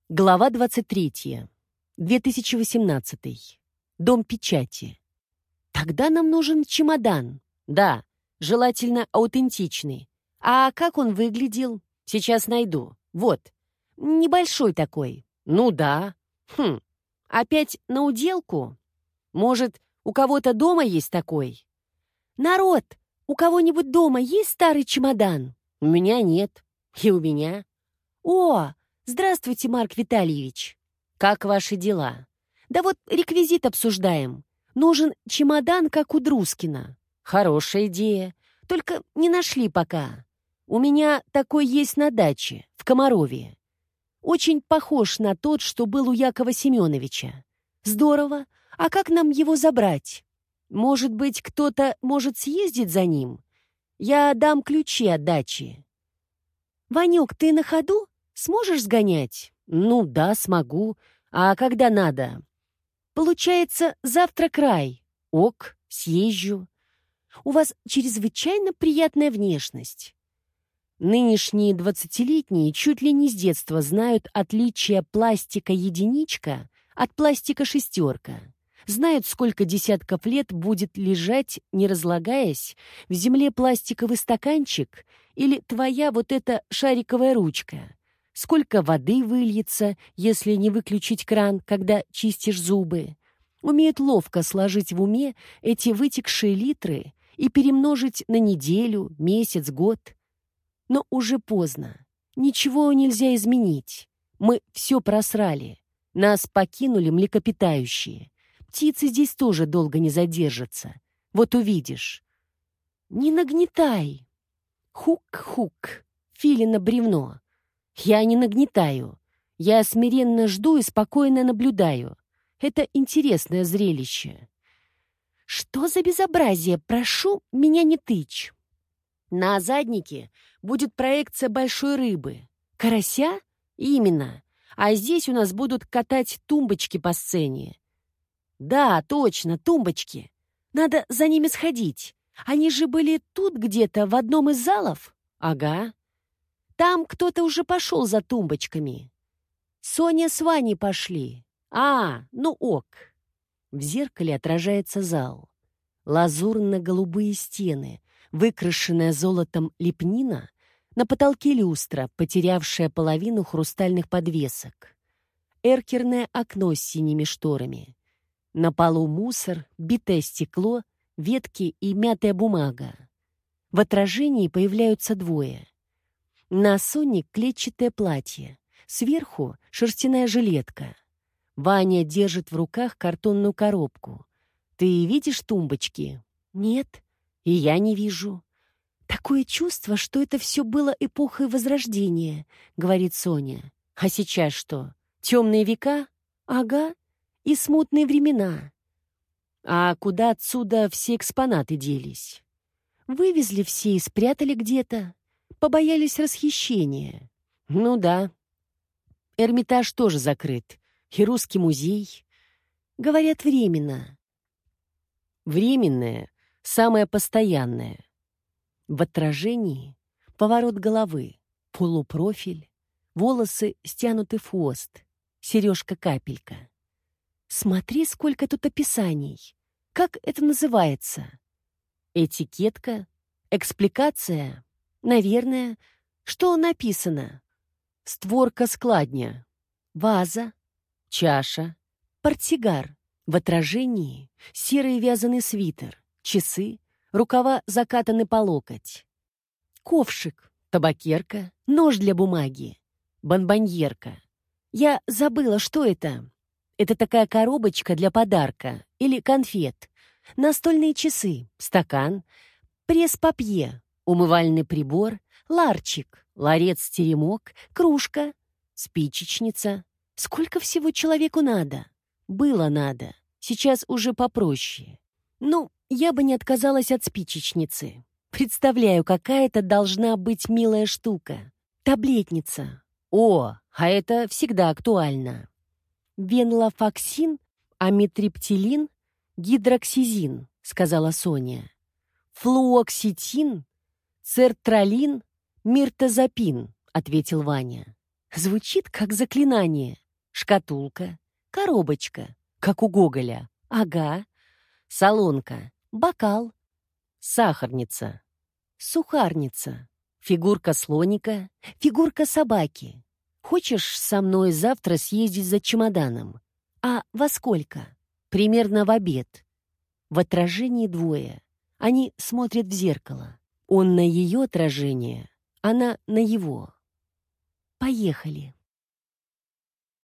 Глава 23. 2018. Дом печати. Тогда нам нужен чемодан. Да, желательно аутентичный. А как он выглядел? Сейчас найду. Вот. Небольшой такой. Ну да. Опять на уделку? Может, у кого-то дома есть такой? Народ, у кого-нибудь дома есть старый чемодан? У меня нет. И у меня. О! «Здравствуйте, Марк Витальевич. Как ваши дела? Да вот реквизит обсуждаем. Нужен чемодан, как у Друскина. Хорошая идея. Только не нашли пока. У меня такой есть на даче, в Комарове. Очень похож на тот, что был у Якова Семеновича. Здорово. А как нам его забрать? Может быть, кто-то может съездить за ним? Я дам ключи от дачи. Ванек, ты на ходу? Сможешь сгонять? Ну да, смогу. А когда надо? Получается, завтра край. Ок, съезжу. У вас чрезвычайно приятная внешность. Нынешние 20-летние чуть ли не с детства знают отличие пластика единичка от пластика шестерка. Знают, сколько десятков лет будет лежать, не разлагаясь, в земле пластиковый стаканчик или твоя вот эта шариковая ручка. Сколько воды выльется, если не выключить кран, когда чистишь зубы. Умеют ловко сложить в уме эти вытекшие литры и перемножить на неделю, месяц, год. Но уже поздно. Ничего нельзя изменить. Мы все просрали. Нас покинули млекопитающие. Птицы здесь тоже долго не задержатся. Вот увидишь. Не нагнетай. Хук-хук. Филино бревно. Я не нагнетаю. Я смиренно жду и спокойно наблюдаю. Это интересное зрелище. Что за безобразие? Прошу, меня не тычь. На заднике будет проекция большой рыбы. Карася? Именно. А здесь у нас будут катать тумбочки по сцене. Да, точно, тумбочки. Надо за ними сходить. Они же были тут где-то в одном из залов? Ага. Там кто-то уже пошел за тумбочками. Соня с Ваней пошли. Ну ок. В зеркале отражается зал. Лазурно-голубые стены, выкрашенная золотом лепнина, на потолке люстра, потерявшая половину хрустальных подвесок. Эркерное окно с синими шторами. На полу мусор, битое стекло, ветки и мятая бумага. В отражении появляются двое. На Соне клетчатое платье, сверху шерстяная жилетка. Ваня держит в руках картонную коробку. «Ты видишь тумбочки?» «Нет, и я не вижу». «Такое чувство, что это все было эпохой Возрождения», — говорит Соня. «А сейчас что? Темные века?» «Ага, и смутные времена». «А куда отсюда все экспонаты делись?» «Вывезли все и спрятали где-то. Побоялись расхищения». «Ну да. Эрмитаж тоже закрыт. И Русский музей. Говорят, временно». «Временное — самое постоянное». В отражении поворот головы, полупрофиль, волосы стянуты в хвост, сережка-капелька. Смотри, сколько тут описаний. Как это называется? Этикетка? Экспликация? Наверное. Что написано? Створка складня. Ваза. Чаша. Портсигар. В отражении серый вязаный свитер. Часы. Рукава закатаны по локоть. Ковшик. Табакерка. Нож для бумаги. Бонбоньерка. Я забыла, что это. Это такая коробочка для подарка или конфет. Настольные часы, стакан, пресс-папье, умывальный прибор, ларчик, ларец-теремок, кружка, спичечница. Сколько всего человеку надо? Было надо. Сейчас уже попроще. Ну, я бы не отказалась от спичечницы. Представляю, какая это должна быть милая штука. Таблетница. О, а это всегда актуально. «Венлафоксин, амитриптилин, гидроксизин», — сказала Соня. «Флуоксетин, цертралин, миртазапин», — ответил Ваня. Звучит как заклинание. Шкатулка, коробочка, как у Гоголя. Ага. Солонка, бокал, сахарница, сухарница, фигурка слоника, фигурка собаки. Хочешь со мной завтра съездить за чемоданом? А во сколько? Примерно в обед. В отражении двое. Они смотрят в зеркало. Он на ее отражение, она на его. Поехали.